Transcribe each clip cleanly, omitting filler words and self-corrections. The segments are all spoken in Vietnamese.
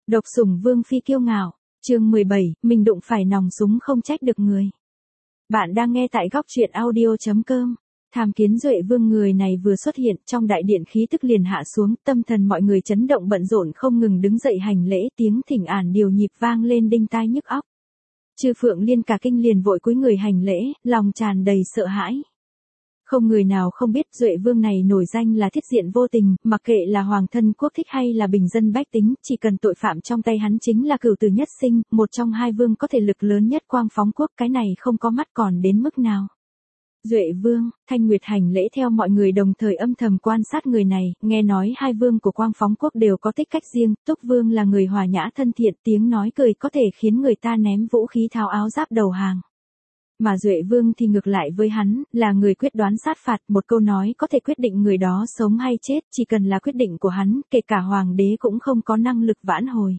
Độc sủng vương phi kiêu ngạo, chương 17, mình đụng phải nòng súng không trách được người. Bạn đang nghe tại góc truyện audio.com. Tham kiến Duệ Vương người này vừa xuất hiện trong đại điện khí tức liền hạ xuống, tâm thần mọi người chấn động bận rộn không ngừng đứng dậy hành lễ, tiếng thỉnh ản điều nhịp vang lên đinh tai nhức óc. Chư Phượng Liên cả kinh liền vội cúi người hành lễ, lòng tràn đầy sợ hãi. Không người nào không biết Duệ Vương này nổi danh là thiết diện vô tình, mặc kệ là hoàng thân quốc thích hay là bình dân bách tính, chỉ cần tội phạm trong tay hắn chính là cửu tử nhất sinh, một trong hai vương có thể lực lớn nhất Quang Phóng quốc, cái này không có mắt còn đến mức nào. Duệ Vương, Thanh Nguyệt hành lễ theo mọi người đồng thời âm thầm quan sát người này, nghe nói hai vương của Quang Phóng quốc đều có tích cách riêng, Túc Vương là người hòa nhã thân thiện, tiếng nói cười có thể khiến người ta ném vũ khí tháo áo giáp đầu hàng. Mà Duệ Vương thì ngược lại với hắn, là người quyết đoán sát phạt, một câu nói có thể quyết định người đó sống hay chết, chỉ cần là quyết định của hắn, kể cả hoàng đế cũng không có năng lực vãn hồi.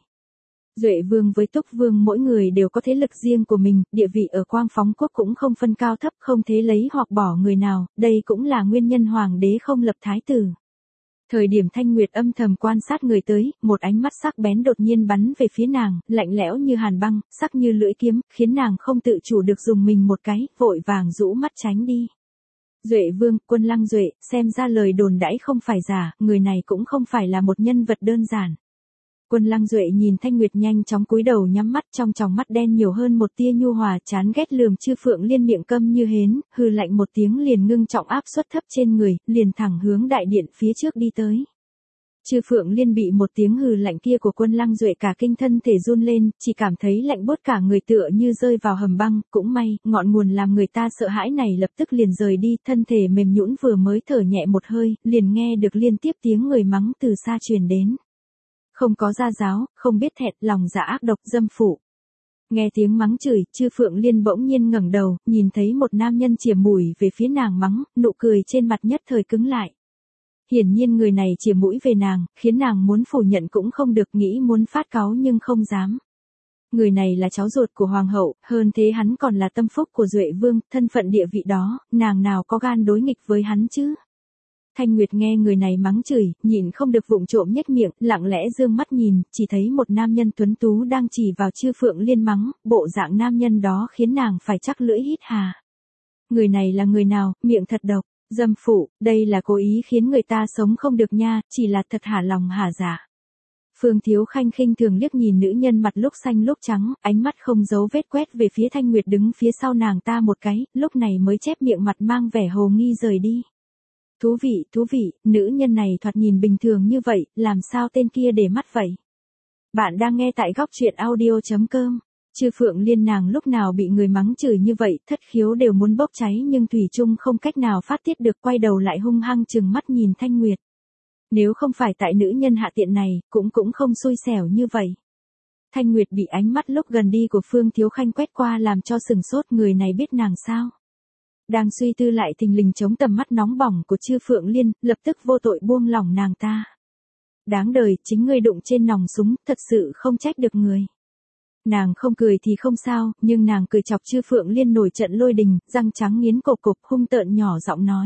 Duệ Vương với Túc Vương mỗi người đều có thế lực riêng của mình, địa vị ở Quang Phóng quốc cũng không phân cao thấp, không thế lấy hoặc bỏ người nào, đây cũng là nguyên nhân hoàng đế không lập thái tử. Thời điểm Thanh Nguyệt âm thầm quan sát người tới, một ánh mắt sắc bén đột nhiên bắn về phía nàng, lạnh lẽo như hàn băng, sắc như lưỡi kiếm, khiến nàng không tự chủ được dùng mình một cái, vội vàng rũ mắt tránh đi. Duệ Vương, Quân Lăng Duệ, xem ra lời đồn đãi không phải giả, người này cũng không phải là một nhân vật đơn giản. Quân Lăng Duệ nhìn Thanh Nguyệt nhanh chóng cúi đầu nhắm mắt, trong tròng mắt đen nhiều hơn một tia nhu hòa, chán ghét lườm Chư Phượng Liên miệng câm như hến, hừ lạnh một tiếng liền ngưng trọng áp suất thấp trên người, liền thẳng hướng đại điện phía trước đi tới. Chư Phượng Liên bị một tiếng hừ lạnh kia của Quân Lăng Duệ cả kinh thân thể run lên, chỉ cảm thấy lạnh buốt cả người tựa như rơi vào hầm băng, cũng may, ngọn nguồn làm người ta sợ hãi này lập tức liền rời đi, thân thể mềm nhũn vừa mới thở nhẹ một hơi, liền nghe được liên tiếp tiếng người mắng từ xa truyền đến. Không có gia giáo, không biết thẹn, lòng dạ ác độc, dâm phụ. Nghe tiếng mắng chửi, Chư Phượng Liên bỗng nhiên ngẩng đầu, nhìn thấy một nam nhân chìa mũi về phía nàng mắng, nụ cười trên mặt nhất thời cứng lại. Hiển nhiên người này chìa mũi về nàng, khiến nàng muốn phủ nhận cũng không được, nghĩ muốn phát cáu nhưng không dám. Người này là cháu ruột của hoàng hậu, hơn thế hắn còn là tâm phúc của Duệ Vương, thân phận địa vị đó, nàng nào có gan đối nghịch với hắn chứ? Thanh Nguyệt nghe người này mắng chửi, nhịn không được vụng trộm nhếch miệng, lặng lẽ dương mắt nhìn, chỉ thấy một nam nhân tuấn tú đang chỉ vào Chư Phượng Liên mắng, bộ dạng nam nhân đó khiến nàng phải chắc lưỡi hít hà. Người này là người nào, miệng thật độc, dâm phụ, đây là cố ý khiến người ta sống không được nha, chỉ là thật hả lòng hả dạ. Phương Thiếu Khanh khinh thường liếc nhìn nữ nhân mặt lúc xanh lúc trắng, ánh mắt không giấu vết quét về phía Thanh Nguyệt đứng phía sau nàng ta một cái, lúc này mới chép miệng mặt mang vẻ hồ nghi rời đi. Thú vị, nữ nhân này thoạt nhìn bình thường như vậy, làm sao tên kia để mắt vậy? Bạn đang nghe tại góc truyện audio.com. Chư Phượng Liên nàng lúc nào bị người mắng chửi như vậy, thất khiếu đều muốn bốc cháy nhưng thủy chung không cách nào phát tiết được, quay đầu lại hung hăng trừng mắt nhìn Thanh Nguyệt. Nếu không phải tại nữ nhân hạ tiện này, cũng không xui xẻo như vậy. Thanh Nguyệt bị ánh mắt lúc gần đi của Phương Thiếu Khanh quét qua làm cho sừng sốt, người này biết nàng sao? Đang suy tư lại thình lình chống tầm mắt nóng bỏng của Chư Phượng Liên, lập tức vô tội buông lỏng nàng ta. Đáng đời, chính ngươi đụng trên nòng súng, thật sự không trách được người. Nàng không cười thì không sao, nhưng nàng cười chọc Chư Phượng Liên nổi trận lôi đình, răng trắng nghiến cộp cộp, hung tợn nhỏ giọng nói.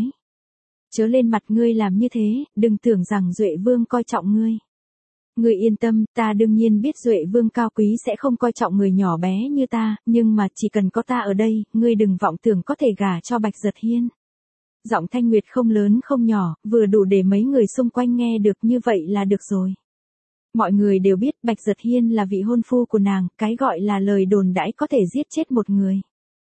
Chớ lên mặt ngươi làm như thế, đừng tưởng rằng Duệ Vương coi trọng ngươi. Ngươi yên tâm, ta đương nhiên biết Duệ Vương cao quý sẽ không coi trọng người nhỏ bé như ta, nhưng mà chỉ cần có ta ở đây, ngươi đừng vọng tưởng có thể gả cho Bạch Giật Hiên. Giọng Thanh Nguyệt không lớn không nhỏ, vừa đủ để mấy người xung quanh nghe được, như vậy là được rồi. Mọi người đều biết Bạch Giật Hiên là vị hôn phu của nàng, cái gọi là lời đồn đãi có thể giết chết một người.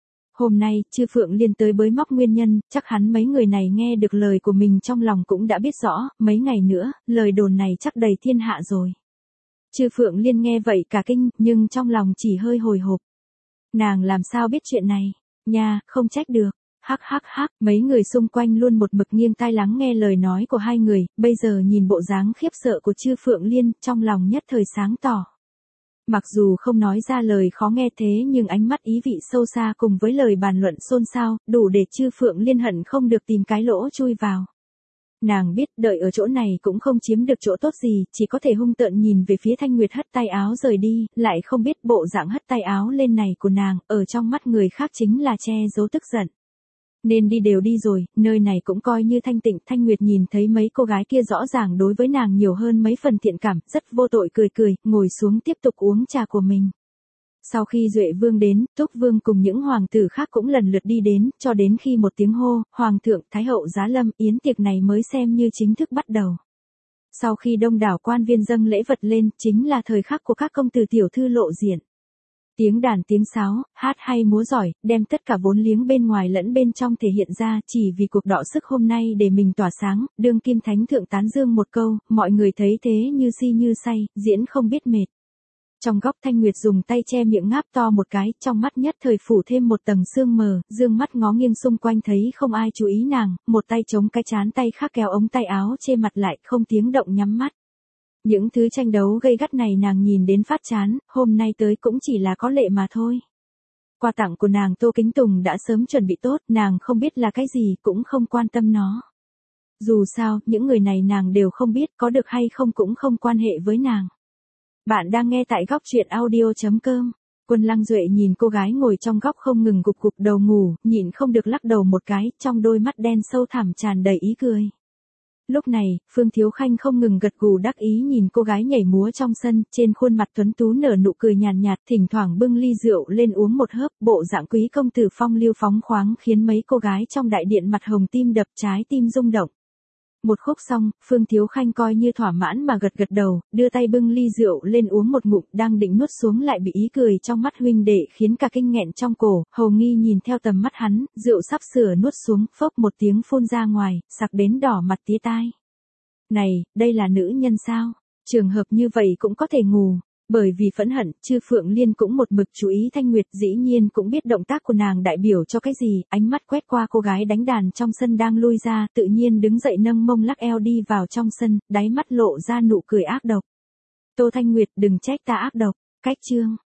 Hôm nay, Chư Phượng Liên tới bới móc nguyên nhân, chắc hắn mấy người này nghe được lời của mình trong lòng cũng đã biết rõ, mấy ngày nữa, lời đồn này chắc đầy thiên hạ rồi. Chư Phượng Liên nghe vậy cả kinh, nhưng trong lòng chỉ hơi hồi hộp. Nàng làm sao biết chuyện này? Nha, không trách được. Hắc, mấy người xung quanh luôn một mực nghiêng tai lắng nghe lời nói của hai người, bây giờ nhìn bộ dáng khiếp sợ của Chư Phượng Liên, trong lòng nhất thời sáng tỏ. Mặc dù không nói ra lời khó nghe thế nhưng ánh mắt ý vị sâu xa cùng với lời bàn luận xôn xao, đủ để Chư Phượng Liên hận không được tìm cái lỗ chui vào. Nàng biết đợi ở chỗ này cũng không chiếm được chỗ tốt gì, chỉ có thể hung tợn nhìn về phía Thanh Nguyệt hất tay áo rời đi, lại không biết bộ dạng hất tay áo lên này của nàng, ở trong mắt người khác chính là che giấu tức giận. Nên đi đều đi rồi, nơi này cũng coi như thanh tịnh. Thanh Nguyệt nhìn thấy mấy cô gái kia rõ ràng đối với nàng nhiều hơn mấy phần thiện cảm, rất vô tội cười cười, ngồi xuống tiếp tục uống trà của mình. Sau khi Duệ Vương đến, Túc Vương cùng những hoàng tử khác cũng lần lượt đi đến, cho đến khi một tiếng hô, Hoàng thượng, Thái hậu giá lâm, yến tiệc này mới xem như chính thức bắt đầu. Sau khi đông đảo quan viên dâng lễ vật lên, chính là thời khắc của các công tử tiểu thư lộ diện. Tiếng đàn tiếng sáo, hát hay múa giỏi, đem tất cả vốn liếng bên ngoài lẫn bên trong thể hiện ra, chỉ vì cuộc đọ sức hôm nay để mình tỏa sáng, đương kim thánh thượng tán dương một câu, mọi người thấy thế như si như say, diễn không biết mệt. Trong góc Thanh Nguyệt dùng tay che miệng ngáp to một cái, trong mắt nhất thời phủ thêm một tầng sương mờ, dương mắt ngó nghiêng xung quanh thấy không ai chú ý nàng, một tay chống cái trán tay khác kéo ống tay áo che mặt lại, không tiếng động nhắm mắt. Những thứ tranh đấu gây gắt này nàng nhìn đến phát chán, hôm nay tới cũng chỉ là có lệ mà thôi. Quà tặng của nàng Tô Kính Tùng đã sớm chuẩn bị tốt, nàng không biết là cái gì, cũng không quan tâm nó. Dù sao, những người này nàng đều không biết, có được hay không cũng không quan hệ với nàng. Bạn đang nghe tại góc truyện audio.com. Quân Lăng Duệ nhìn cô gái ngồi trong góc không ngừng gục gục đầu ngủ, nhịn không được lắc đầu một cái, trong đôi mắt đen sâu thẳm tràn đầy ý cười. Lúc này, Phương Thiếu Khanh không ngừng gật gù đắc ý nhìn cô gái nhảy múa trong sân, trên khuôn mặt tuấn tú nở nụ cười nhàn nhạt, thỉnh thoảng bưng ly rượu lên uống một hớp, bộ dạng quý công tử phong lưu phóng khoáng khiến mấy cô gái trong đại điện mặt hồng tim đập trái tim rung động. Một khúc xong, Phương Thiếu Khanh coi như thỏa mãn mà gật gật đầu, đưa tay bưng ly rượu lên uống một ngụm, đang định nuốt xuống lại bị ý cười trong mắt huynh đệ khiến cả kinh nghẹn trong cổ, hầu nghi nhìn theo tầm mắt hắn, rượu sắp sửa nuốt xuống, phốc một tiếng phun ra ngoài, sặc đến đỏ mặt tía tai. Này, đây là nữ nhân sao? Trường hợp như vậy cũng có thể ngủ. Bởi vì phẫn hận, Chư Phượng Liên cũng một mực chú ý Thanh Nguyệt, dĩ nhiên cũng biết động tác của nàng đại biểu cho cái gì, ánh mắt quét qua cô gái đánh đàn trong sân đang lui ra, tự nhiên đứng dậy nâng mông lắc eo đi vào trong sân, đáy mắt lộ ra nụ cười ác độc. Tô Thanh Nguyệt, đừng trách ta ác độc, cách chương.